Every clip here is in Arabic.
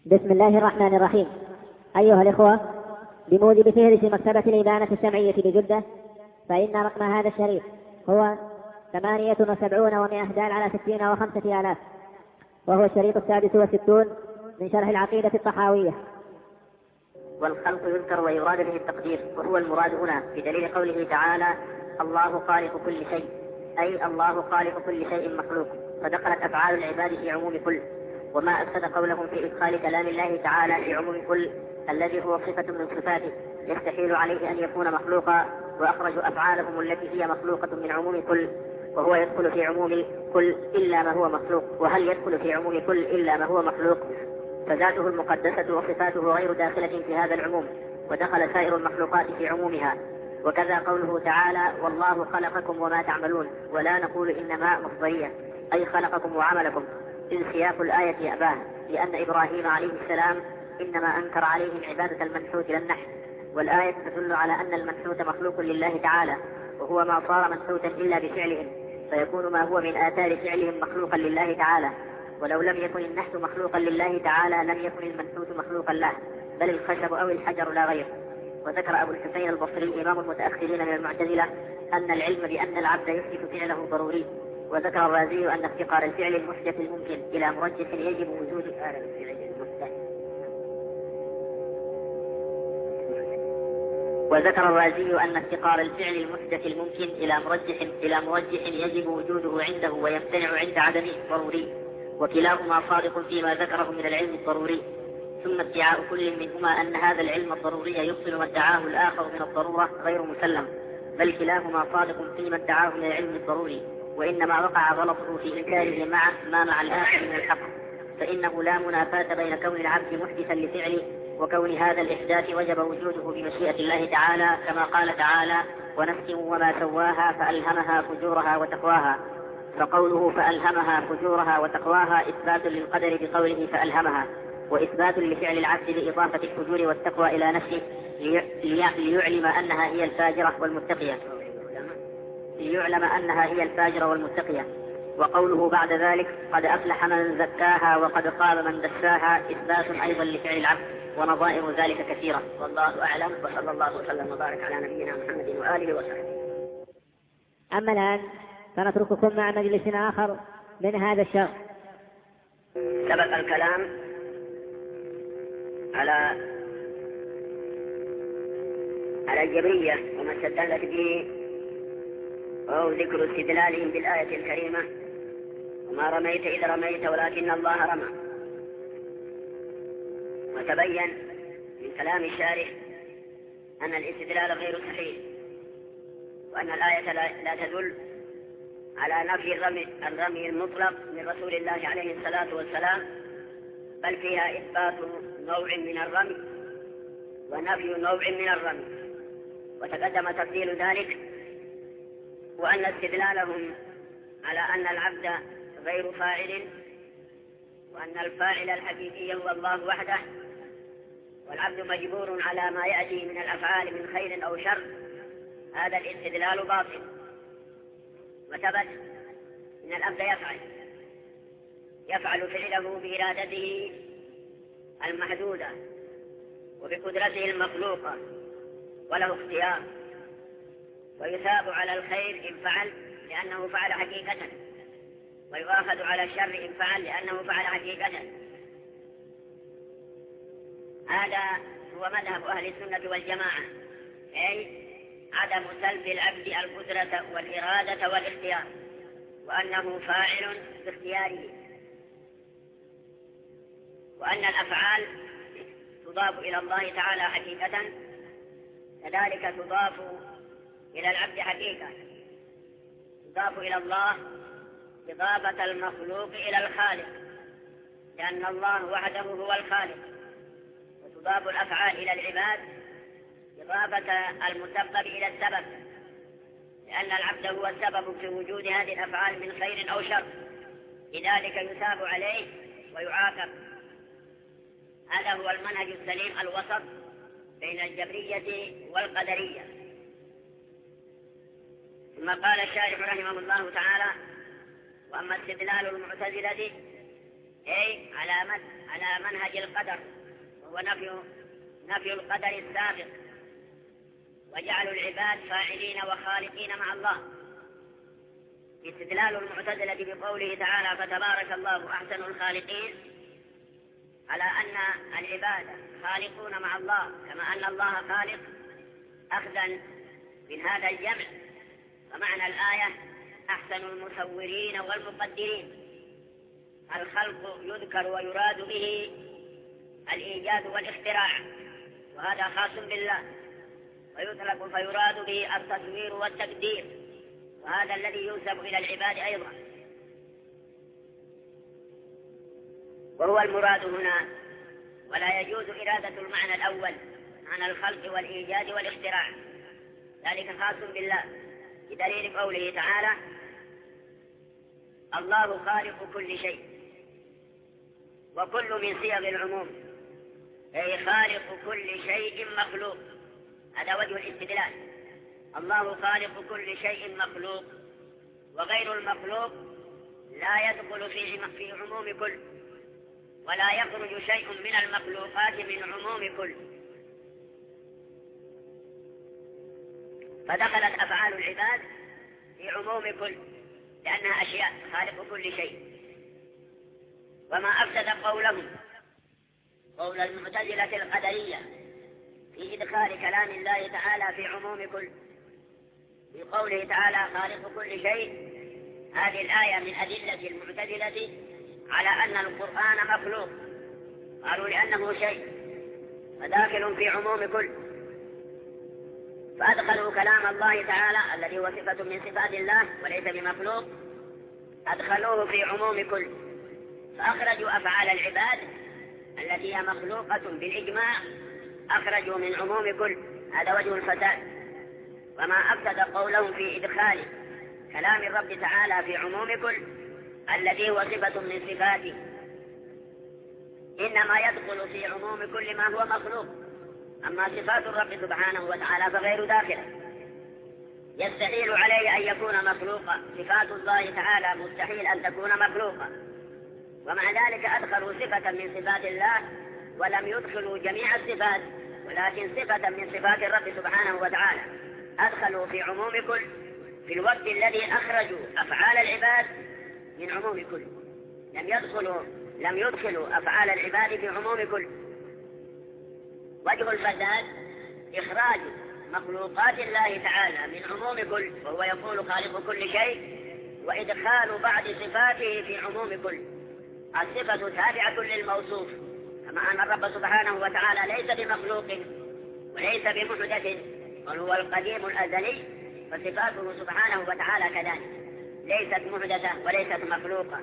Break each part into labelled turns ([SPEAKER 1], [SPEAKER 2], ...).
[SPEAKER 1] بسم الله الرحمن الرحيم. أيها الإخوة، بموجب فهرس مكتبة الإبانة السمعية بجدة، فإن رقم هذا الشريط هو 78 دال على 60 و5 آلاف، وهو الشريط 66 من شرح العقيدة الطحاوية.
[SPEAKER 2] والخلق يذكر ويراد به التقدير، وهو المراد هنا بدليل قوله تعالى: الله خالق كل شيء، أي الله خالق كل شيء مخلوق، فدخلت أفعال العباد في عموم كل. وما أفسد قولهم في إدخال كلام الله تعالى في عموم كل الذي هو صفة من صفاته يستحيل عليه أن يكون مخلوقا، وأخرجوا أفعالهم التي هي مخلوقة من عموم كل، وهو يدخل في عموم كل إلا ما هو مخلوق. وهل يدخل في عموم كل إلا ما هو مخلوق؟ فذاته المقدسة وصفاته غير داخلة في هذا العموم، ودخل سائر المخلوقات في عمومها. وكذا قوله تعالى: والله خلقكم وما تعملون، ولا نقول إنما مصدرية، أي خلقكم وعملكم، إذ سياق الآية يأباه، لأن إبراهيم عليه السلام إنما أنكر عليهم عبادة المنحوت لا النحت، والآية تدل على أن المنحوت مخلوق لله تعالى، وهو ما صار منحوتا إلا بفعلهم، فيكون ما هو من آثار فعلهم مخلوقا لله تعالى. ولو لم يكن النحت مخلوقا لله تعالى لم يكن المنحوت مخلوقا له، بل الخشب أو الحجر لا غير. وذكر أبو الحسين البصري إمام المتأخرين من المعتزلة أن العلم بأن العبد يحدث فعله ضروري. وذكر الرازي أن افتقار الفعل المحدث الممكن إلى مرجح يجب وجود وذكر الرازي أن افتقار الفعل المحدث الممكن إلى مرجح يجب وجوده عنده ويمتنع عند عدمه ضروري، وكلاهما صادق فيما ذكره من العلم الضروري. ثم ادعاء كل منهما أن هذا العلم الضروري يبطل ما ادعاه الآخر من الضرورة غير مسلم، بل كلاهما صادق فيما ادعاه من العلم الضروري، وإنما وقع غلطه في إنكاره مع الآخر من الحق. فإنه لا منافاة بين كون العبد محدثا لفعله وكون هذا الإحداث وجب وجوده بمشيئة الله تعالى، كما قال تعالى: ونفس وما سواها فألهمها فجورها وتقواها. فقوله فألهمها فجورها وتقواها إثبات للقدر بقوله فألهمها، وإثبات لفعل العبد بإضافة الفجور والتقوى إلى نفسه ليعلم أنها هي الفاجرة والمتقية. وقوله بعد ذلك: قد أفلح من زكاها وقد خاب من دساها، إثبات أيضا لفعل العبد، ونظائر ذلك كثيرة. والله أعلم، وصلى الله وسلم وبارك على نبينا محمد وآله وصحبه.
[SPEAKER 1] أما الآن فنترككم مع مجلس آخر من هذا الشرح.
[SPEAKER 2] سبق الكلام على الجبرية وما استدلت به، وهو ذكر استدلالهم بالآية الكريمة: وما رميت إذ رميت ولكن الله رمى. وتبين من كلام الشارح أن الاستدلال غير صحيح، وأن الآية لا تدل على نفي الرمي المطلق من رسول الله عليه الصلاة والسلام، بل فيها إثبات نوع من الرمي ونفي نوع من الرمي. وتقدم تفصيل ذلك، وأن استدلالهم على أن العبد غير فاعل، وأن الفاعل الحقيقي هو الله وحده، والعبد مجبور على ما يأتي من الأفعال من خير أو شر، هذا الاستدلال باطل. وثبت أن العبد يفعل فعله بإرادته المحدودة وبقدرته المخلوقة، وله اختيار، ويثاب على الخير إن فعل لأنه فعل حقيقة، ويؤاخذ على الشر إن فعل لأنه فعل حقيقة. هذا هو مذهب أهل السنة والجماعة، أي عدم سلب العبد القدرة والإرادة والاختيار، وأنه فاعل باختياره، وأن الأفعال تضاف إلى الله تعالى حقيقة، كذلك تضاف إلى العبد حقيقة. تضاف إلى الله إضافة المخلوق إلى الخالق، لأن الله وحده هو الخالق. وتضاف الأفعال إلى العباد إضافة المسبب إلى السبب، لأن العبد هو السبب في وجود هذه الأفعال من خير أو شر، لذلك يثاب عليه ويعاقب. هذا هو المنهج السليم الوسط بين الجبرية والقدرية. ثم قال الشارح رحمه الله تعالى: وأما استدلال المعتزلة أي على منهج القدر، وهو نفي القدر السابق، وجعل العباد فاعلين وخالقين مع الله. استدلال المعتزلة بقوله تعالى فتبارك الله أحسن الخالقين على أن العباد خالقون مع الله كما أن الله خالق، أخذا من هذا الجمع. فمعنى الآية أحسن المصورين والمقدرين. الخلق يذكر ويراد به الإيجاد والاختراع، وهذا خاص بالله، ويطلق فيراد به التصوير والتقدير، وهذا الذي ينسب إلى العباد أيضا، وهو المراد هنا. ولا يجوز إرادة المعنى الأول عن الخلق والإيجاد والاختراع، ذلك خاص بالله، بدليل قوله تعالى الله خالق كل شيء، وكل من صيغ العموم، أي خالق كل شيء مخلوق. هذا وجه الاستدلال. الله خالق كل شيء مخلوق، وغير المخلوق لا يدخل في عموم كل، ولا يخرج شيء من المخلوقات من عموم كل. فدخلت أفعال العباد في عموم كل، لأنها أشياء خالق كل شيء. وما أفسد قولهم قول المعتزلة القدرية في إدخال كلام الله تعالى في عموم كل، في قوله تعالى خالق كل شيء. هذه الآية من أدلة المعتزلة على أن القرآن مخلوق، قالوا لأنه شيء فداخل في عموم كل، فأدخلوا كلام الله تعالى الذي هو صفة من صفات الله وليس بمخلوق، أدخلوه في عموم كل، فأخرجوا أفعال العباد التي هي مخلوقة بالإجماع، أخرجوا من عموم كل. هذا وجه الفساد. وما أفسد قولهم في إدخال كلام الرب تعالى في عموم كل الذي هو صفة من صفاته، إنما يدخل في عموم كل ما هو مخلوق، أما صفات الرب سبحانه وتعالى فغير داخلة، يستحيل عليه أن يكون مخلوقا. صفات الله تعالى مستحيل أن تكون مخلوقا، ومع ذلك أدخلوا صفة من صفات الله ولم يدخلوا جميع الصفات، ولكن صفة من صفات الرب سبحانه وتعالى أدخلوا في عموم كل، في الوقت الذي أخرجوا أفعال العباد من عموم كل. لم يدخلوا أفعال العباد في عموم كل. وجه الفساد إخراج مخلوقات الله تعالى من عموم كل، وهو يقول خالق كل شيء، وإدخال بعض صفاته في عموم كل. الصفة تابعة للموصوف، كما أن الرب سبحانه وتعالى ليس بمخلوق وليس بمحدث، بل هو القديم الأزلي، فصفاته سبحانه وتعالى كذلك ليست محدثة وليست مخلوقة.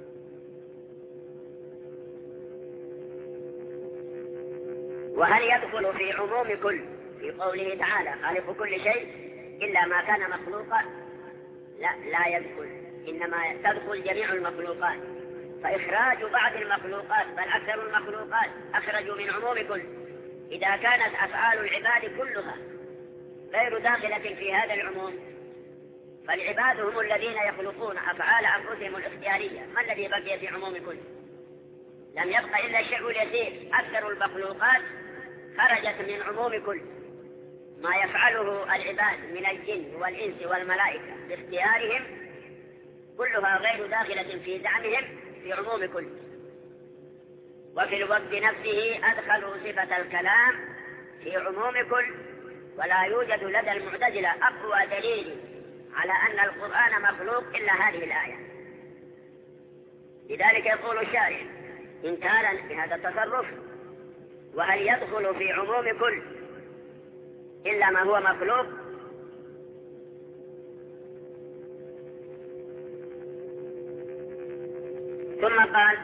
[SPEAKER 2] وهل يدخل في عموم كل في قوله تعالى خالق كل شيء إلا ما كان مخلوقا؟ لا يدخل، إنما تدخل جميع المخلوقات. فإخراج بعض المخلوقات بل أكثر المخلوقات أخرجوا من عموم كل. إذا كانت أفعال العباد كلها غير داخلة في هذا العموم، فالعباد هم الذين يخلقون أفعال أنفسهم الاختيارية، ما الذي بقي في عموم كل؟ لم يبقى إلا الشيء اليسير. أكثر المخلوقات خرجت من عموم كل. ما يفعله العباد من الجن والإنس والملائكة باختيارهم كلها غير داخلة في زعمهم في عموم كل. وفي الوقت نفسه أدخلوا صفة الكلام في عموم كل، ولا يوجد لدى المعتزلة أقوى دليل على أن القرآن مخلوق إلا هذه الآية. لذلك يقول الشارع إنكارا بهذا التصرف: وهل يدخل في عموم كل إلا ما هو مخلوق؟ ثم قال: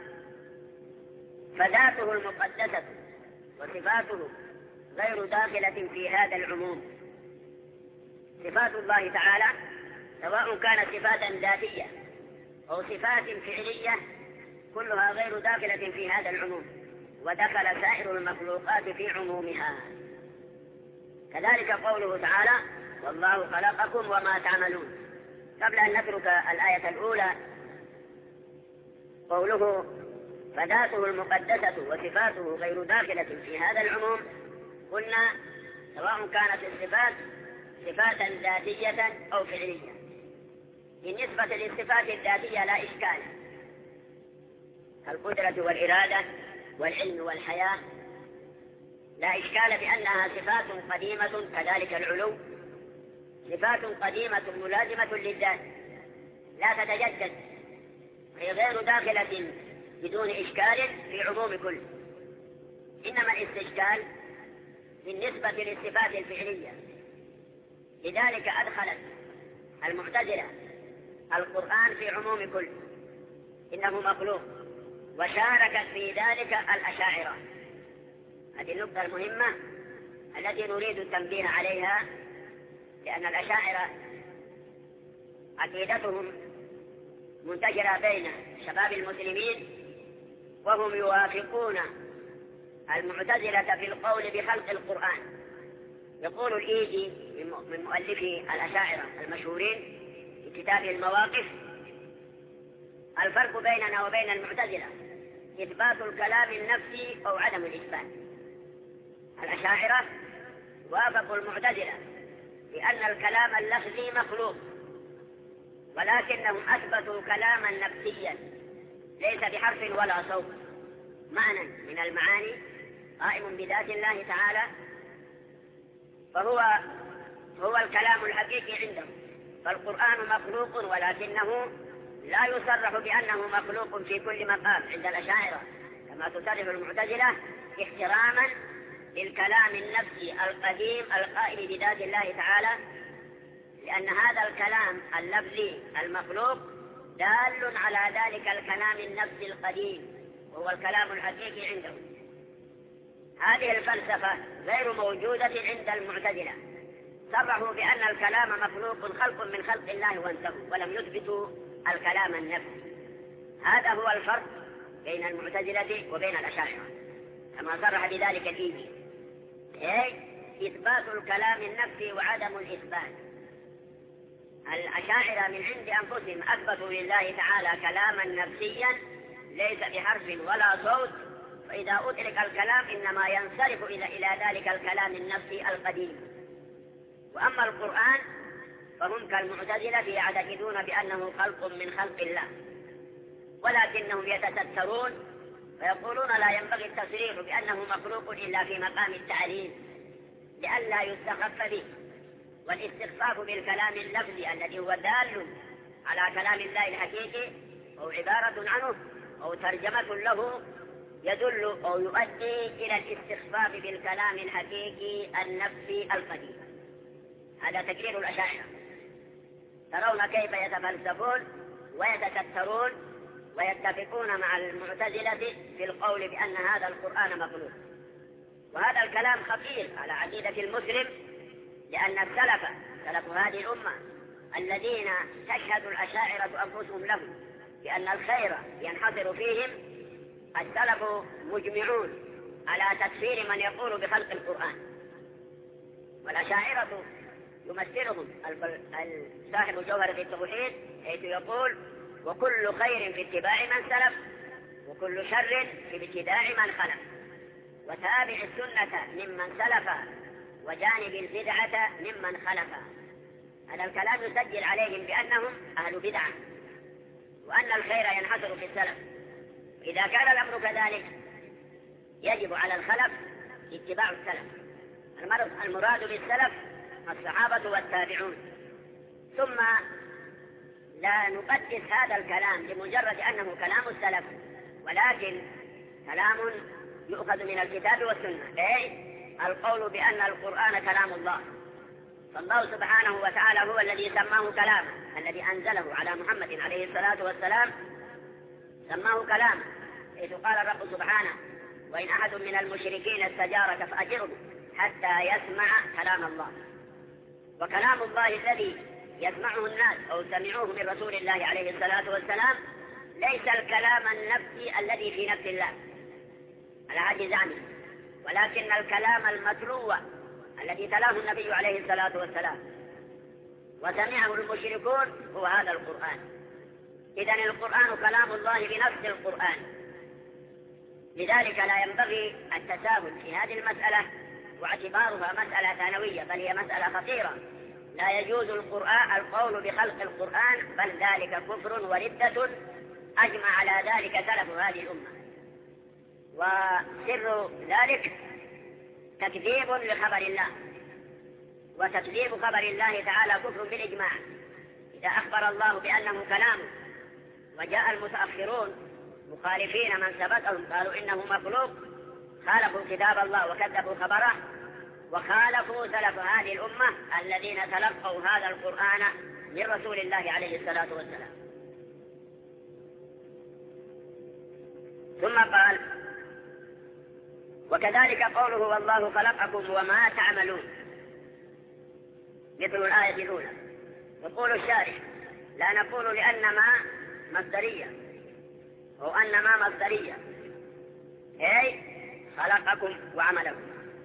[SPEAKER 2] فذاته المقدسة وصفاته غير داخلة في هذا العموم. صفات الله تعالى سواء كانت صفات ذاتية أو صفات فعلية كلها غير داخلة في هذا العموم، ودخل سائر المخلوقات في عمومها. كذلك قوله تعالى: والله خلقكم وما تعملون. قبل أن نترك الآية الأولى قوله فذاته المقدسة وصفاته غير داخلة في هذا العموم، قلنا سواء كانت الصفات صفاتا ذاتية أو فعلية. بالنسبة للصفات الذاتية لا إشكال، القدرة والإرادة والعلم والحياة لا إشكال بأنها صفات قديمة، كذلك العلو صفات قديمة ملازمة للذات لا تتجدد، هي غير داخلة بدون إشكال في عموم كل. إنما الاستشكال بالنسبة للصفات الفعلية، لذلك أدخلت المعتزلة القرآن في عموم كل، إنه مخلوق، وشاركت في ذلك الأشاعرة. هذه النقطة المهمة التي نريد التنبيه عليها، لأن الأشاعرة عقيدتهم منتشرة بين شباب المسلمين، وهم يوافقون المعتزلة في القول بخلق القرآن. يقول الإيجي من مؤلفي الأشاعرة المشهورين في كتابه المواقف: الفرق بيننا وبين المعتزلة إثبات الكلام النفسي أو عدم الإثبات. الأشاعرة وافقوا المعتزلة بأن الكلام اللفظي مخلوق، ولكنهم أثبتوا كلاما نفسيا ليس بحرف ولا صوت، معنى من المعاني قائم بذات الله تعالى، فهو الكلام الحقيقي عندهم. فالقرآن مخلوق، ولكنه لا يصرح بأنه مخلوق في كل مقام عند الأشاعرة كما تصرح المعتزلة، احتراما للكلام النفسي القديم القائم بذات الله تعالى، لأن هذا الكلام اللفظي المخلوق دال على ذلك الكلام النفسي القديم وهو الكلام الحقيقي عندهم. هذه الفلسفة غير موجودة عند المعتزلة، صرحوا بأن الكلام مخلوق، خلق من خلق الله وانتهوا، ولم يثبتوا الكلام النفسي. هذا هو الفرق بين المعتزلة وبين الأشاعرة كما صرح بذلك الإيجي، إثبات الكلام النفسي وعدم الإثبات. الأشاعرة من عند أنفسهم أثبتوا لله تعالى كلاما نفسيا ليس بحرف ولا صوت، فإذا أدرك الكلام إنما ينصرف إلى ذلك الكلام النفسي القديم. وأما القرآن فهم كالمعتزلة يعتقدون بأنه خلق من خلق الله، ولكنهم يتسترون ويقولون لا ينبغي التصريح بأنه مخلوق إلا في مقام التعليل لئلا يستخف به، والاستخفاف بالكلام اللفظي الذي هو دال على كلام الله الحقيقي أو عبارة عنه أو ترجمة له يدل أو يؤدي إلى الاستخفاف بالكلام الحقيقي النفسي القديم. هذا تقرير الأشاعرة. ترون كيف يتفلسفون ويتسترون ويتفقون مع المعتزلة في القول بأن هذا القرآن مخلوق. وهذا الكلام خطير على عقيدة المسلم، لأن السلف سلف هذه الأمة الذين تشهد الأشاعرة أنفسهم لهم بأن الخير ينحصر فيهم، السلف مجمعون على تكفير من يقول بخلق القرآن. والأشاعرة يمثلهم صاحب جوهرة التوحيد حيث يقول: وكل خير في اتباع من سلف، وكل شر في ابتداع من خلف، وتابع السنة ممن سلف، وجانب البدعة ممن خلف. هذا الكلام يسجل عليهم بأنهم أهل بدعة، وأن الخير ينحصر في السلف. إذا كان الأمر كذلك يجب على الخلف اتباع السلف. المراد بالسلف الصحابة والتابعون. ثم لا نقدس هذا الكلام لمجرد أنه كلام السلف، ولكن كلام يؤخذ من الكتاب والسنة، أي القول بأن القرآن كلام الله. فالله سبحانه وتعالى هو الذي سماه كلاما، الذي أنزله على محمد عليه الصلاة والسلام سماه كلاما، حيث قال الرب سبحانه: وإن أحد من المشركين استجارك فأجره حتى يسمع كلام الله. وكلام الله الذي يسمعه الناس أو سمعوه من رسول الله عليه الصلاة والسلام ليس الكلام النفسي الذي في نفس الله على حد زعمه، ولكن الكلام المتلو الذي تلاه النبي عليه الصلاة والسلام وسمعه المشركون هو هذا القرآن. إذن القرآن كلام الله بنفس القرآن، لذلك لا ينبغي التساهل في هذه المسألة واعتبارها مسألة ثانوية، بل هي مسألة خطيرة. لا يجوز القول بخلق القرآن، بل ذلك كفر وردة أجمع على ذلك سلف هذه الأمة. وسر ذلك تكذيب لخبر الله، وتكذيب خبر الله تعالى كفر بالإجماع. إذا أخبر الله بأنه كلامه وجاء المتأخرون مخالفين من سبقهم قالوا إنه مخلوق، خالفوا كتاب الله وكذبوا خبره، وخالفوا سلف هذه الأمة الذين تلقوا هذا القرآن من رسول الله عليه الصلاة والسلام. ثم قال: وكذلك قوله والله خلقكم وما تعملون، مثل الآية الأولى. يقول الشارح: لا نقول لأن ما مصدرية أو أن ما مصدرية، أي خلقكم وعملكم،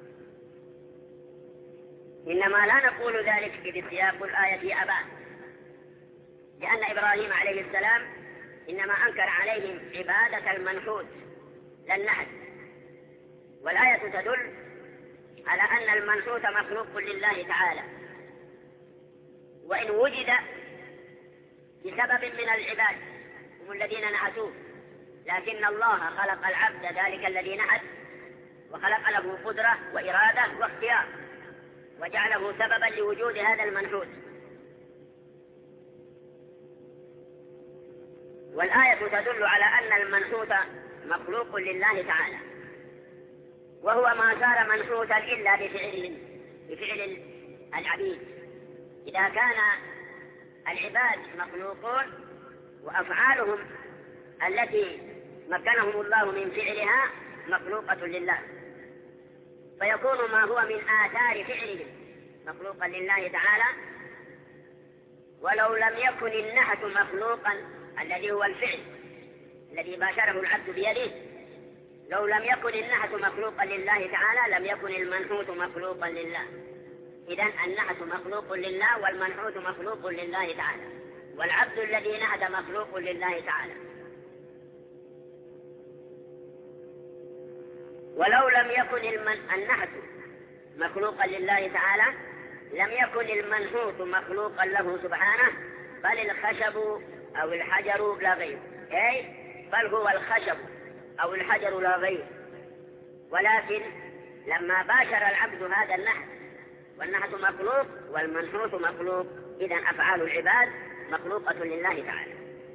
[SPEAKER 2] إنما لا نقول ذلك في سياق الآية أباه، لأن إبراهيم عليه السلام إنما أنكر عليهم عبادة المنحوت لا النحت، والآية تدل على أن المنحوت مخلوق لله تعالى، وإن وجد بسبب من العباد هم الذين نحتوه، لكن الله خلق العبد ذلك الذي نحت، وخلق له قدرة وإرادة واختيار، وجعله سببا لوجود هذا المنحوت. والآية تدل على أن المنحوت مخلوق لله تعالى، وهو ما صار منحوتا إلا بفعل العبيد. إذا كان العباد مخلوقون وأفعالهم التي مكنهم الله من فعلها مخلوقة لله، فيكون ما هو من آثار فعلهم مخلوقا لله تعالى. ولو لم يكن النحت مخلوقا الذي هو الفعل الذي باشره العبد بيده، لو لم يكن النحت مخلوقا لله تعالى لم يكن المنحوت مخلوقا لله. إذن النحت مخلوق لله والمنحوت مخلوق لله تعالى، والعبد الذي نحت مخلوق لله تعالى. ولو لم يكن النحت مخلوقا لله تعالى لم يكن المنحوت مخلوقا له سبحانه، بل الخشب أو الحجر لا غير، أي بل هو الخشب أو الحجر لا غير. ولكن لما باشر العبد هذا النحت، والنحت مخلوق والمنحوت مخلوق، إذن أفعال العباد مخلوقة لله تعالى.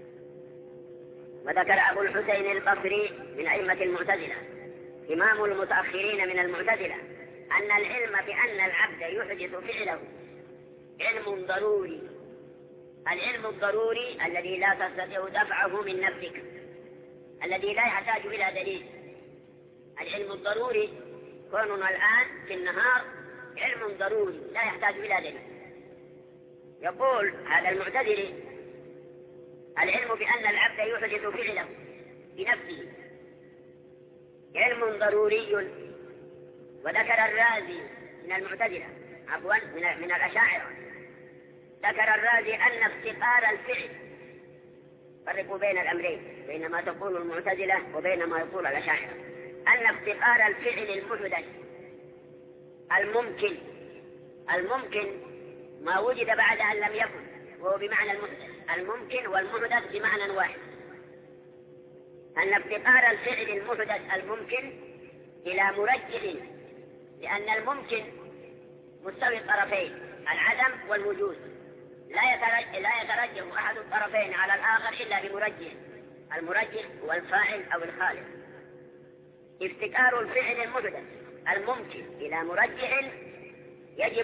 [SPEAKER 2] وذكر أبو الحسين البصري من أئمة المعتزلة إمام المتأخرين من المعتزلة أن العلم بأن العبد يحدث فعله علم ضروري، العلم الضروري الذي لا تستطيع دفعه من نفسك، الذي لا يحتاج إلى دليل. العلم الضروري كوننا الآن في النهار علم ضروري لا يحتاج إلى دليل. يقول هذا المعتزلي: العلم بأن العبد يحدث فعله بنفسه علم ضروري. وذكر الرازي من المعتزلة من الأشاعرة، ذكر الرازي أن افتقار الفعل، فرقوا بين الأمرين، بين ما تقول المعتزلة وبين ما يقول الأشاعرة، أن افتقار الفعل المحدث الممكن ما وجد بعد أن لم يكن، وهو بمعنى المحدث. الممكن والمحدث بمعنى واحد. أن افتقار الفعل المحدث الممكن إلى مرجح، لأن الممكن مستوي الطرفين العدم والوجود، لا يترجح أحد الطرفين على الآخر إلا بمرجح، المرجح هو الفاعل أو الخالق. افتقار الفعل المحدث الممكن إلى مرجح يجب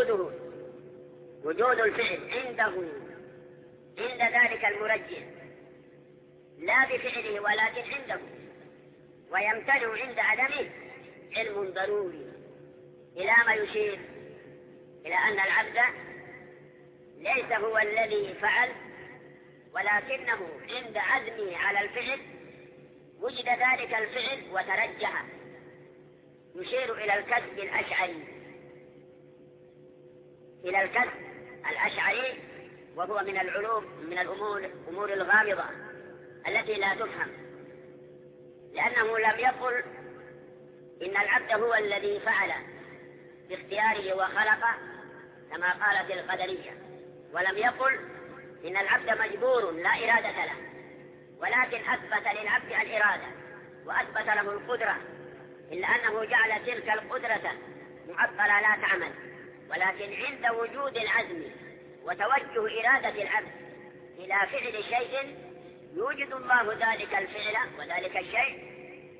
[SPEAKER 2] وجود الفعل عند ذلك المرجح، لا بفعله ولكن عنده، ويمتنع عند عدمه علم ضروري، إلى ما يشير إلى أن العبد ليس هو الذي فعل، ولكنه عند عزمه على الفعل وجد ذلك الفعل وترجح، يشير إلى الكسب الأشعري، وهو من العلوم من الأمور الغامضة التي لا تفهم، لأنه لم يقل إن العبد هو الذي فعل باختياره وخلق كما قالت القدرية، ولم يقل إن العبد مجبور لا إرادة له، ولكن أثبت للعبد الإرادة وأثبت له القدرة، إلا أنه جعل تلك القدرة معطلة لا تعمل، ولكن عند وجود العزم وتوجه إرادة العبد إلى فعل شيء يوجد الله ذلك الفعل وذلك الشيء،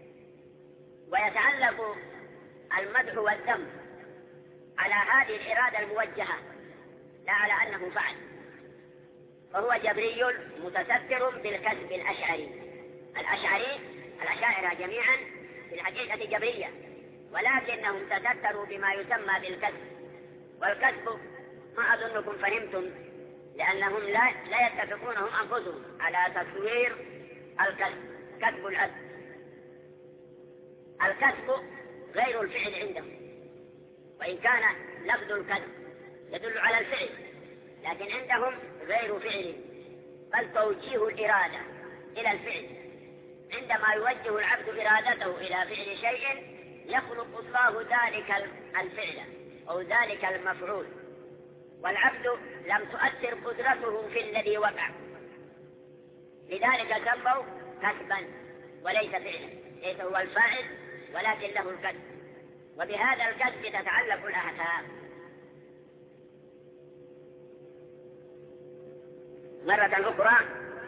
[SPEAKER 2] ويتعلق المدح والذم على هذه الإرادة الموجهة لا على أنه فعل. فهو جبري متستر بالكسب الأشعري. الأشاعرة جميعا في الحقيقة جبرية، ولكنهم تستروا بما يسمى بالكسب، والكسب ما أظنكم فهمتم، لأنهم لا يتفقون هم أنفسهم على تصوير الكسب. كسب الأب، الكسب غير الفعل عندهم، وإن كان لفظ الكسب يدل على الفعل، لكن عندهم غير فعل، بل توجيه الإرادة إلى الفعل. عندما يوجه العبد إرادته إلى فعل شيء يخلق الله ذلك الفعل أو ذلك المفعول، والعبد لم تؤثر قدرته في الذي وقع، لذلك سموا كسبا وليس فعلا، ليس هو الفاعل ولكن له الكسب، وبهذا الكسب تتعلق الأحكام. مرة أخرى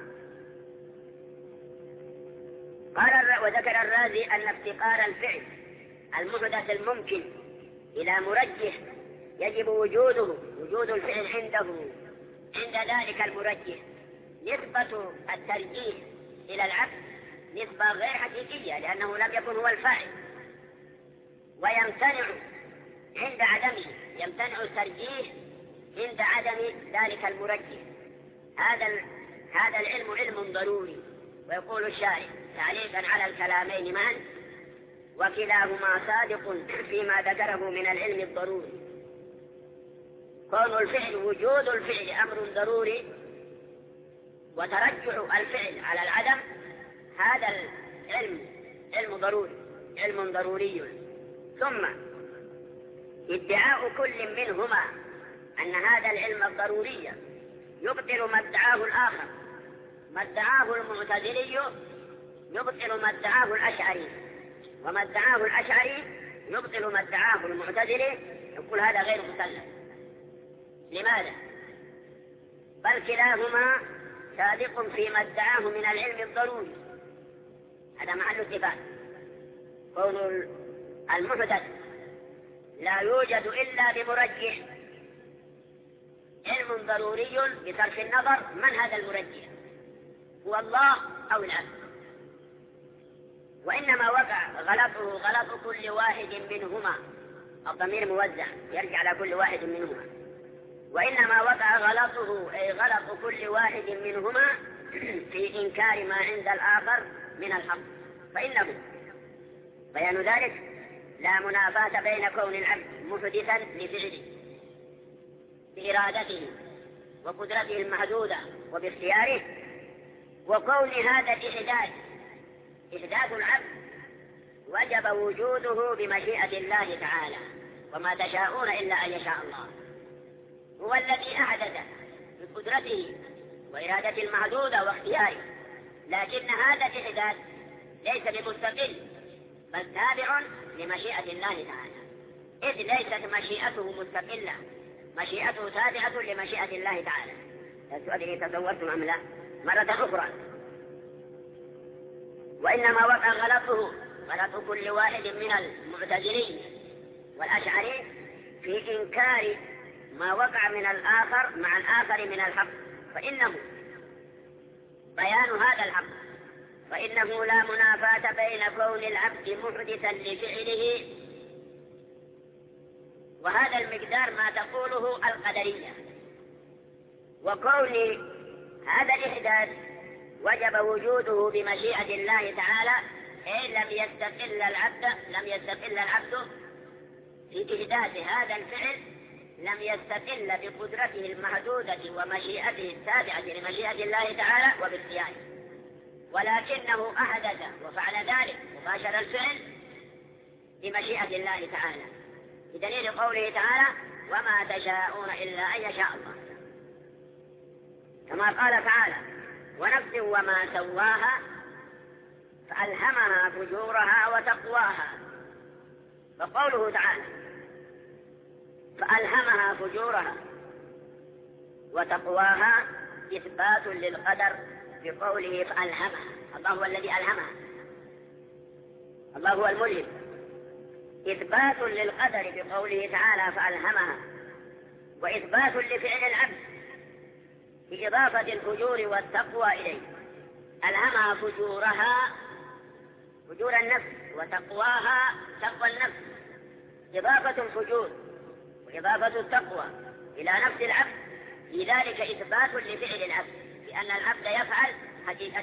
[SPEAKER 2] وذكر الرازي أن افتقار الفعل المحدث الممكن إلى مرجح يجب وجود الفعل عنده، عند ذلك المرجح نسبة الترجيح إلى العبد نسبة غير حقيقية، لأنه لم يكن هو الفاعل، ويمتنع عند عدمه، يمتنع الترجيح عند عدم ذلك المرجح. هذا العلم علم ضروري. ويقول الشارع تعليقا على الكلامين معا: وكلاهما صادق فيما ذكره من العلم الضروري. كون الفعل وجود الفعل أمر ضروري، وترجح الفعل على العدم هذا العلم علم ضروري. ثم ادعاء كل منهما أن هذا العلم الضروري يبطل ما ادعاه الآخر، ما ادعاه المعتزلي يبطل ما ادعاه الأشعري، وما ادعاه الأشعري يبطل ما ادعاه المعتزلي. يقول هذا غير مسلم. لماذا؟ بل كلاهما صادق فيما ادعاه من العلم الضروري، هذا محل اتفاق. كون المحدث لا يوجد إلا بمرجح، علم ضروري بصرف النظر من هذا المرجح، هو الله أو العبد. وإنما وقع غلطه غلط كل واحد منهما، الضمير موزع يرجع على كل واحد منهما. وإنما وقع غلطه أي غلط كل واحد منهما في إنكار ما عند الآخر من الحق، فإنه بيان ذلك لا منافاة بين كون العبد محدثا لفعله بإرادته وقدرته المحدودة وباختياره، وكون هذا إحداث العبد وجب وجوده بمشيئة الله تعالى، وما تشاءون إلا أن يشاء الله. هو الذي أحدث بقدرته وإرادته المحدودة واختياره، لكن هذا الإحداث ليس بمستقل بل تابع لمشيئة الله تعالى، إذ ليست مشيئته مستقلة، مشيئته تابعة لمشيئة الله تعالى. السؤال تصورتم أم لا؟ مرة أخرى: وإنما وقع غلط كل واحد من المعتزلين والأشعري في إنكار ما وقع من الآخر مع الآخر من الحق، فإنه بيان هذا الحق، فإنه لا منافاة بين كون العبد محدثا لفعله، وهذا المقدار ما تقوله القدرية، وكون هذا الإحداث وجب وجوده بمشيئة الله تعالى، إن لم يستقل العبد في إحداث هذا الفعل لم يستقل بقدرته المحدودة ومشيئته التابعة لمشيئة الله تعالى وباختياره، ولكنه أحدث وفعل ذلك وباشر الفعل بمشيئة الله تعالى، بدليل قوله تعالى: وما تشاءون إلا أن يشاء الله. كما قال تعالى: ونفس وما سواها فألهمها فجورها وتقواها. فقوله تعالى فألهمها فجورها وتقواها إثبات للقدر بقوله فألهمها. الله هو الذي ألهمها، الله هو الملهم. إثبات للقدر بقوله تعالى فألهمها، وإثبات لفعل العبد بإضافة الفجور والتقوى إليه. ألهمها فجورها، فجور النفس، وتقواها، تقوى النفس. إضافة الفجور وإضافة التقوى إلى نفس العبد، لذلك إثبات لفعل العبد، لأن العبد يفعل حقيقة.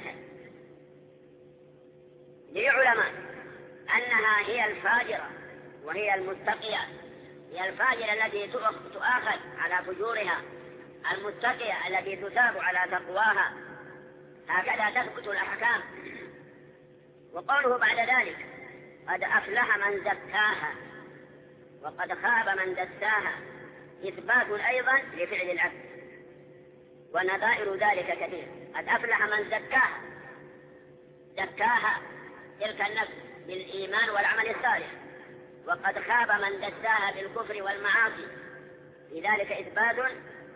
[SPEAKER 2] للعلماء أنها هي الفاجرة وهي المتقية، هي الفاجرة التي تؤاخذ على فجورها، المتقية التي تثاب على تقواها. هكذا تثبت الأحكام. وقوله بعد ذلك: قد أفلح من زكاها وقد خاب من دساها، إثبات أيضا لفعل العبد، ونظائر ذلك كثير. قد أفلح من زكاها، زكاها تلك النفس بالإيمان والعمل الصالح، وقد خاب من دساها بالكفر والمعاصي، لذلك إثبات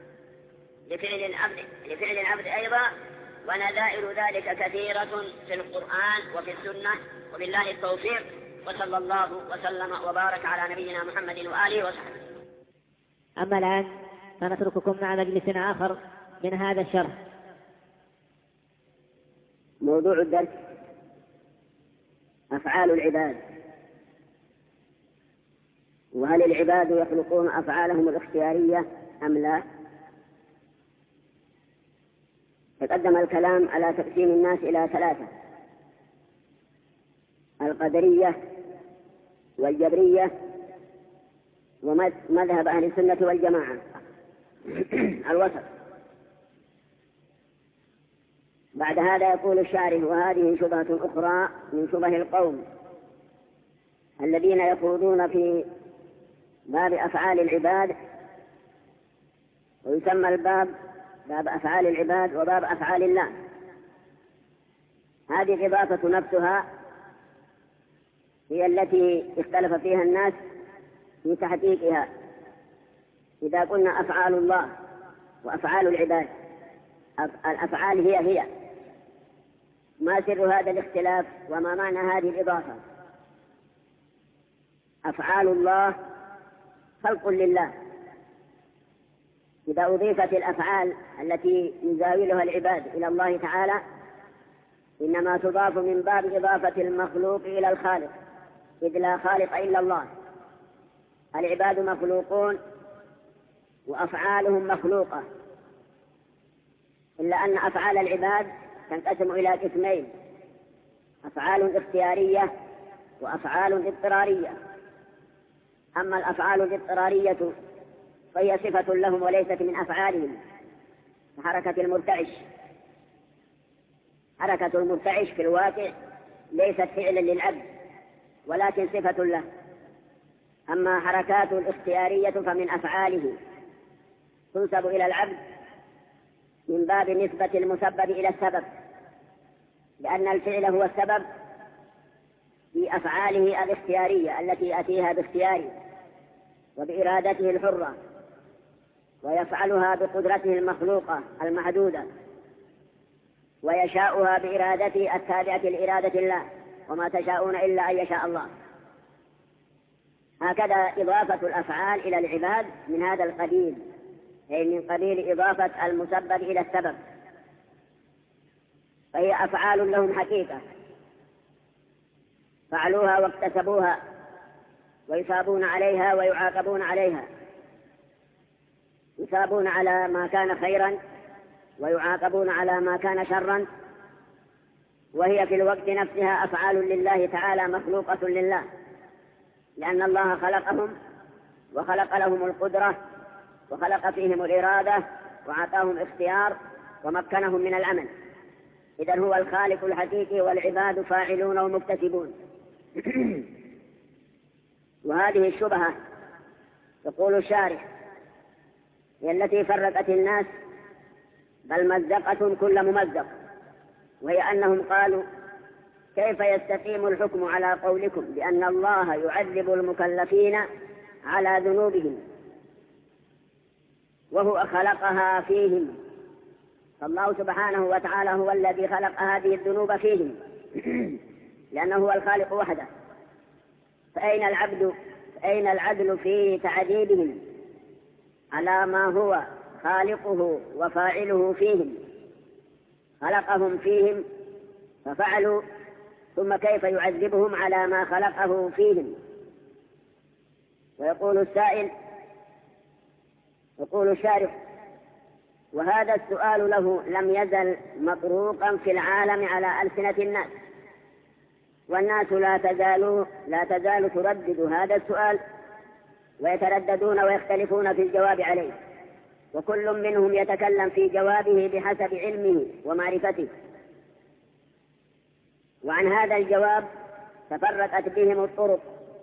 [SPEAKER 2] لفعل العبد أيضا. ونظائر ذلك كثيرة في القرآن وفي السنة، وبالله التوفيق، وصلى الله وسلم وبارك على نبينا محمد وآله وصحبه.
[SPEAKER 1] أما الآن فنترككم مع مجلس آخر من هذا الشرح.
[SPEAKER 3] موضوع الدرس: أفعال العباد. وهل العباد يخلقون أفعالهم الاختيارية أم لا؟ تقدم الكلام على تقسيم الناس إلى ثلاثة: القدرية والجبرية ومذهب أهل السنة والجماعة الوسط. بعد هذا يقول الشارح: وهذه شبهة أخرى من شبه القوم الذين يخوضون في باب أفعال العباد، ويسمى الباب باب أفعال العباد وباب أفعال الله. هذه الإضافة نفسها هي التي اختلف فيها الناس في تحقيقها. إذا قلنا أفعال الله وأفعال العباد، الأفعال هي ما سر هذا الاختلاف وما معنى هذه الإضافة؟ أفعال الله خلق لله. إذا أضيفت الأفعال التي يزاولها العباد إلى الله تعالى إنما تضاف من باب إضافة المخلوق إلى الخالق، إذ لا خالق إلا الله. العباد مخلوقون وأفعالهم مخلوقة، إلا أن أفعال العباد تنقسم إلى قسمين: أفعال اختيارية وأفعال اضطرارية. أما الأفعال الاضطرارية فهي صفة لهم وليست من أفعالهم، كحركة المرتعش. حركة المرتعش في الواقع ليست فعلا للعبد ولكن صفة له. أما حركات الاختيارية فمن أفعاله، تنسب إلى العبد من باب نسبة المسبب إلى السبب، لأن الفعل هو السبب في أفعاله الاختيارية التي يأتيها باختياره وبإرادته الحرة، ويفعلها بقدرته المخلوقة المحدودة، ويشاؤها بإرادته التابعة لإرادة الله، وما تشاءون إلا أن يشاء الله. هكذا إضافة الأفعال إلى العباد من هذا القبيل، أي من قبيل إضافة المسبب إلى السبب، فهي أفعال لهم حقيقة فعلوها واكتسبوها، ويثابون عليها ويعاقبون عليها. يثابون على ما كان خيرا ويعاقبون على ما كان شرا، وهي في الوقت نفسها أفعال لله تعالى مخلوقة لله، لأن الله خلقهم وخلق لهم القدرة وخلق فيهم الإرادة وأعطاهم اختيار ومكنهم من العمل. إذن هو الخالق الحقيقي والعباد فاعلون ومكتسبون. وهذه الشبهة يقول الشارح هي التي فرقت الناس بل مزقتهم كل ممزق، وهي أنهم قالوا: كيف يستقيم الحكم على قولكم بأن الله يعذب المكلفين على ذنوبهم وهو خلقها فيهم؟ فالله سبحانه وتعالى هو الذي خلق هذه الذنوب فيهم لأنه هو الخالق وحده، فأين العدل في تعذيبهم على ما هو خالقه وفاعله فيهم؟ خلقهم فيهم ففعلوا، ثم كيف يعذبهم على ما خلقه فيهم؟ ويقول السائل، يقول الشارح: وهذا السؤال له لم يزل مطروقا في العالم على ألسنة الناس، والناس لا تزال تردد هذا السؤال، ويترددون ويختلفون في الجواب عليه، وكل منهم يتكلم في جوابه بحسب علمه ومعرفته. وعن هذا الجواب تفرقت بهم الطرق،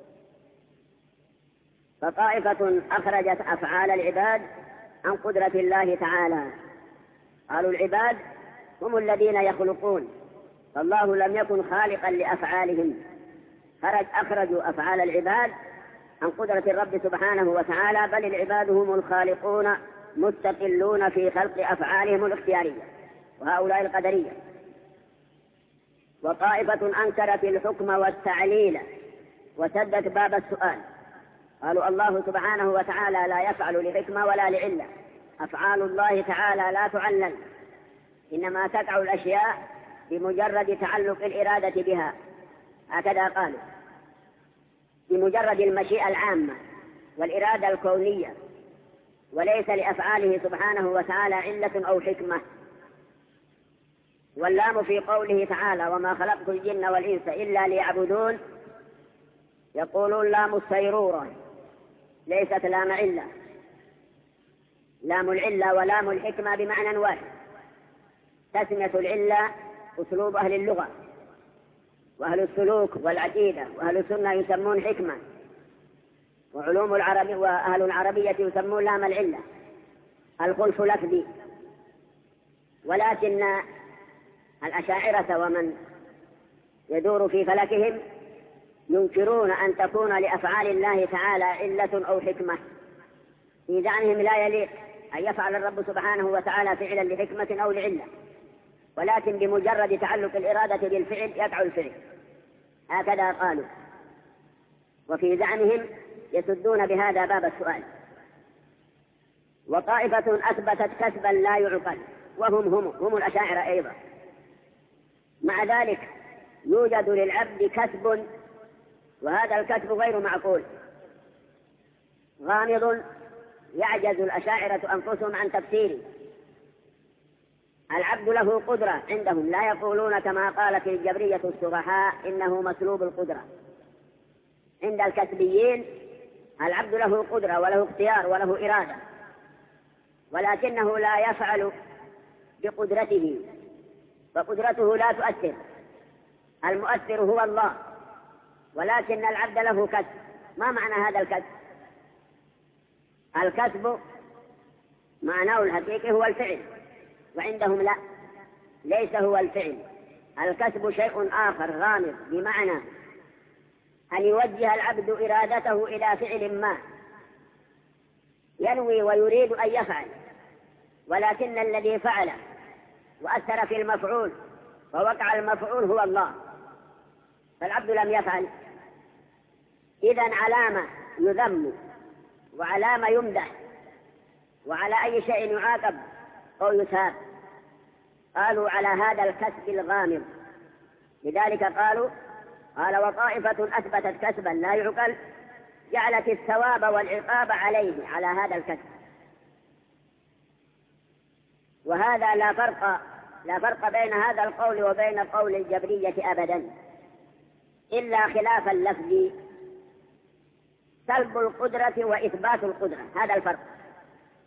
[SPEAKER 3] فطائفة أخرجت أفعال العباد عن قدرة الله تعالى، قالوا العباد هم الذين يخلقون، فالله لم يكن خالقا لأفعالهم، أخرجوا أفعال العباد عن قدرة الرب سبحانه وتعالى، بل العباد هم الخالقون مستقلون في خلق أفعالهم الاختيارية، وهؤلاء القدرية. وطائفة أنكرت الحكم والتعليل وسدت باب السؤال، قالوا الله سبحانه وتعالى لا يفعل لحكمة ولا لعلة، أفعال الله تعالى لا تعلل، إنما تقع الأشياء بمجرد تعلق الإرادة بها، هكذا قالوا، بمجرد المشيئة العامة والإرادة الكونية، وليس لأفعاله سبحانه وتعالى علة أو حكمة. واللام في قوله تعالى: وما خلقت الجن والإنس إلا ليعبدون، يقولون لام السيرورة ليست لام علة، لام العلة ولام الحكمة بمعنى واحد. تسمية العلة أسلوب أهل اللغة وأهل السلوك والعقيدة، وأهل السنة يسمون حكمة، وعلوم العربي وأهل العربية يسمون لام العلة، الخلف لفظي. ولكن الأشاعرة ومن يدور في فلكهم ينكرون أن تكون لأفعال الله تعالى علة أو حكمة، في زعمهم لا يليق أن يفعل الرب سبحانه وتعالى فعلا لحكمة أو لعلة، ولكن بمجرد تعلق الإرادة بالفعل يقع الفعل، هكذا قالوا. وفي زعمهم يسدون بهذا باب السؤال. وطائفة أثبتت كسبا لا يعقل، وهم الأشاعرة أيضا. مع ذلك يوجد للعبد كسب، وهذا الكسب غير معقول غامض يعجز الأشاعرة أنفسهم عن تفسيره. العبد له قدرة عندهم، لا يقولون كما قالت الجبرية السفهاء إنه مسلوب القدرة. عند الكسبيين العبد له قدرة وله اختيار وله إرادة، ولكنه لا يفعل بقدرته، فقدرته لا تؤثر، المؤثر هو الله، ولكن العبد له كسب. ما معنى هذا الكسب؟ الكسب معناه الحقيقي هو الفعل، وعندهم لا، ليس هو الفعل. الكسب شيء آخر غامض، بمعنى أن يوجه العبد إرادته إلى فعل ما، ينوي ويريد أن يفعل، ولكن الذي فعل وأثر في المفعول ووقع المفعول هو الله، فالعبد لم يفعل. إذن علامة يذم وعلامة يمدح، وعلى أي شيء يعاقب أو يثاب؟ قالوا على هذا الكسب الغامض. لذلك قال وطائفة أثبتت كسبا لا يعقل، جعلت الثواب والعقاب عليه على هذا الكسب. وهذا لا فرق بين هذا القول وبين قول الجبرية أبدا، إلا خلاف اللفظ، سلب القدرة وإثبات القدرة، هذا الفرق.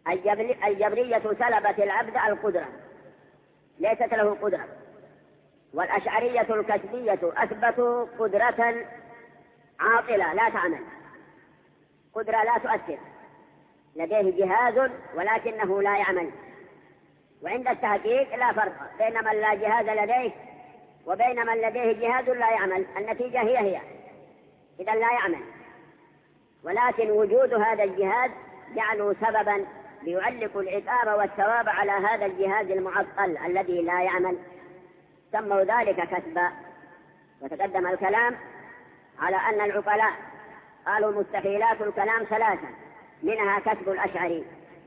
[SPEAKER 3] الجبرية سلبت العبد القدرة، ليست له قدرة، والأشعرية الكسبية أثبتوا قدرة عاطلة لا تعمل، قدرة لا تؤثر، لديه جهاز ولكنه لا يعمل. وعند التحقيق لا فرق بين من لا جهاز لديه وبين من لديه جهاز لا يعمل، النتيجة هي إذا لا يعمل، ولكن وجود هذا الجهاز جعلوا سببا ليعلق العقاب والثواب على هذا الجهاز المعطل الذي لا يعمل، سموا ذلك كسبا. وتقدم الكلام على أن العقلاء قالوا مستحيلات الكلام ثلاثة، منها كسب الأشعري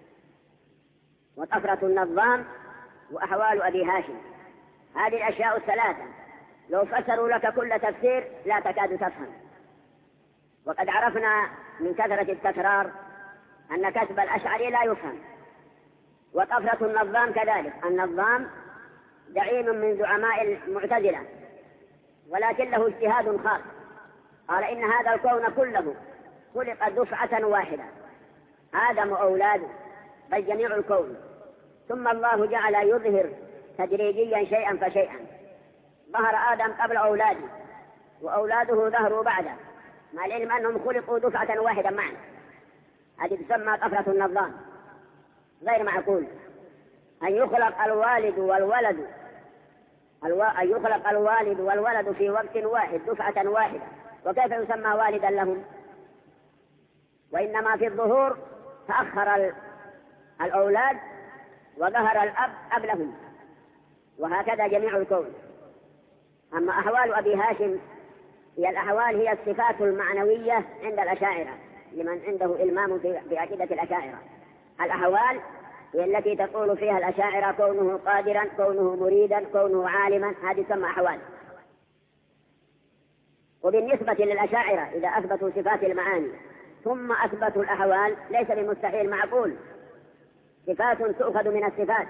[SPEAKER 3] وطفرة النظام وأحوال أبي هاشم. هذه الأشياء الثلاثة لو فسروا لك كل تفسير لا تكاد تفهم. وقد عرفنا من كثرة التكرار أن كسب الأشعري لا يفهم، وطفرة النظام كذلك. النظام زعيم من زعماء المعتزلة ولكن له اجتهاد خاص، قال إن هذا الكون كله خلق دفعة واحدة، آدم وأولاده بل جميع الكون، ثم الله جعل يظهر تدريجيا شيئا فشيئا. ظهر آدم قبل أولاده وأولاده ظهروا بعده، مع العلم أنهم خلقوا دفعة واحدة معا. هذه تسمى طفرة النظام. غير معقول أن يخلق الوالد والولد أن يخلق الوالد والولد في وقت واحد دفعة واحدة، وكيف يسمى والدا لهم؟ وإنما في الظهور تأخر الأولاد وظهر الأب قبلهم، وهكذا جميع الكون. أما أحوال أبي هاشم هي الأحوال، هي الصفات المعنوية عند الأشاعرة، لمن عنده إلمام في عقيدة الأشاعرة. الأحوال هي التي تقول فيها الأشاعرة كونه قادرا، كونه مريدا، كونه عالما، هذه تسمى أحوال. وبالنسبة للأشاعرة إذا أثبتوا صفات المعاني ثم أثبتوا الأحوال ليس بمستحيل، معقول. صفات تؤخذ من الصفات،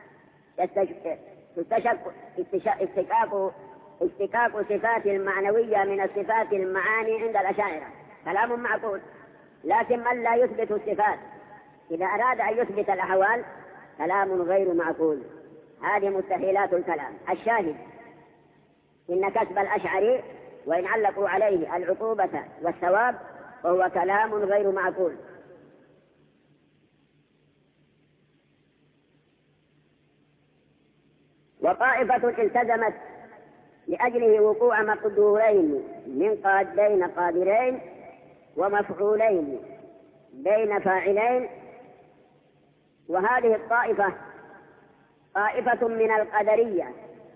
[SPEAKER 3] اشتقاق صفات المعنوية من الصفات المعاني عند الأشاعرة كلام معقول. لكن من لا يثبت الصفات إذا أراد أن يثبت الأحوال كلام غير معقول، هذه مستحيلات الكلام. الشاهد إن كسب الأشعري وإن علقوا عليه العقوبة والثواب وهو كلام غير معقول. وطائفة التزمت لأجله وقوع مقدورين من بين قادرين ومفعولين بين فاعلين، وهذه الطائفة طائفة من القدرية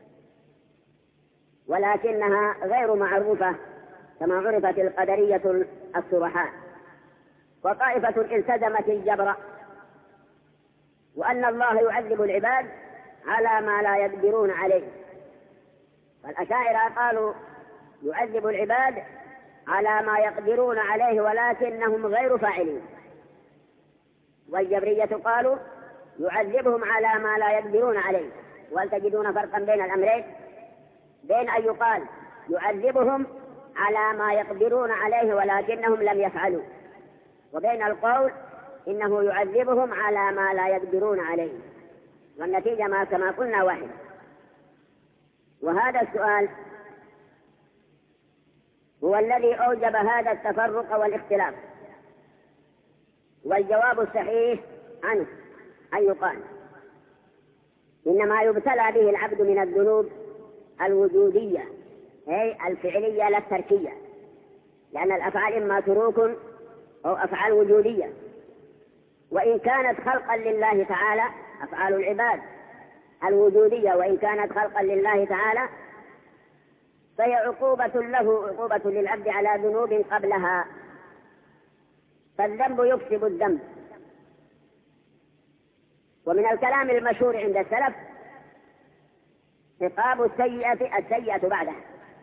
[SPEAKER 3] ولكنها غير معروفة كما عرفت القدرية الصرحاء. وطائفة التزمت الجبر وأن الله يعذب العباد على ما لا يقدرون عليه، فالأشاعرة قالوا يعذب العباد على ما يقدرون عليه ولكنهم غير فاعلين، والجبرية قالوا يعذبهم على ما لا يقدرون عليه. وهل تجدون فرقا بين الأمرين؟ بين أن يقال يعذبهم على ما يقدرون عليه ولكنهم لم يفعلوا، وبين القول إنه يعذبهم على ما لا يقدرون عليه، والنتيجة ما كما قلنا واحد. وهذا السؤال هو الذي أوجب هذا التفرق والاختلاف، والجواب الصحيح عنه أن يقال إنما يبتلى به العبد من الذنوب الوجودية أي الفعلية لا التركية، لأن الأفعال إما تروك أو أفعال وجودية، وإن كانت خلقا لله تعالى أفعال العباد الوجودية وإن كانت خلقا لله تعالى فهي عقوبة له، عقوبة للعبد على ذنوب قبلها، فالذنب يكسب الذنب. ومن الكلام المشهور عند السلف عقاب السيئة بعدها،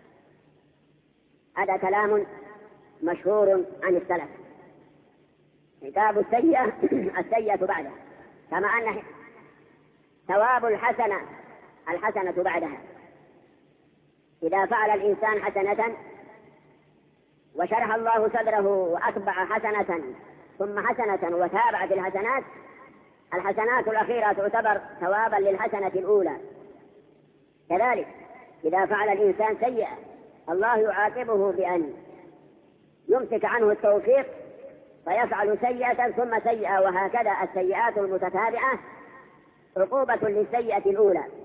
[SPEAKER 3] هذا كلام مشهور عن السلف، عقاب السيئة بعدها، كما أن ثواب الحسنة بعدها. إذا فعل الإنسان حسنة وشرح الله صدره وأتبع حسنة ثم حسنة وتابع بالحسنات الحسنات الأخيرة تعتبر ثوابا للحسنة الأولى. كذلك إذا فعل الإنسان سيئة الله يعاقبه بأن يمسك عنه التوفيق فيفعل سيئة ثم سيئة، وهكذا السيئات المتتابعة عقوبة للسيئة الأولى.